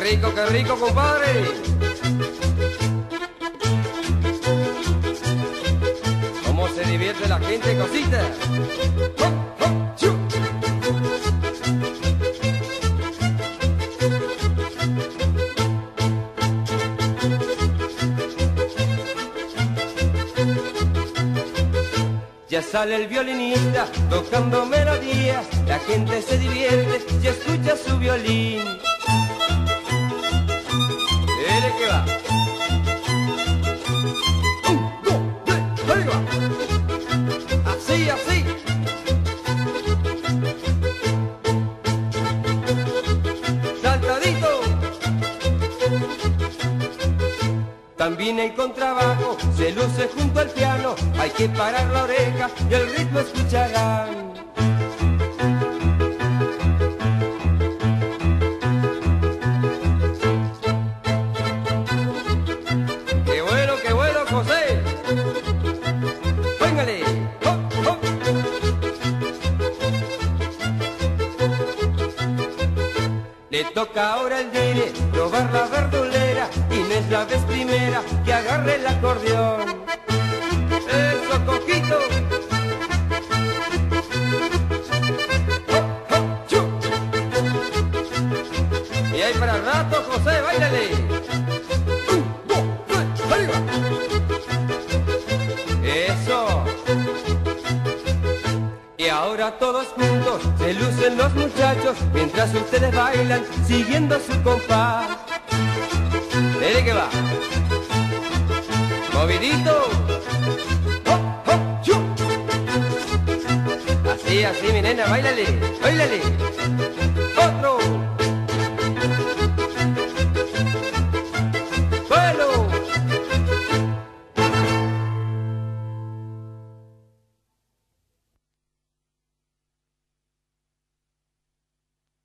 qué rico, compadre. Cómo se divierte la gente, cosita. ¡Hop, hop, chu! Ya sale el violinista tocando melodías, la gente se divierte y escucha su violín. Dele que va. 1, 2, 3, ahí va. Así, así. Saltadito. También el contrabajo se luce junto al piano, hay que parar la oreja y el ritmo escucharán. Qué bueno, José. Póngale. ¡Hop, hop! Le toca ahora el dire probar la verdulera y no es la vez primera que agarre el acordeón. ¡Eso, Coquito! ¡Hop, hop, chu! Y ahí para el rato, José, báilale. 1, 2, 3, ¡ahí va! ¡Eso! Y ahora todos juntos se lucen los muchachos mientras ustedes bailan siguiendo su compás. Dele que va. Movidito. Hop, hop, chu. Así, así, mi nena, báilale, báilale. Otro.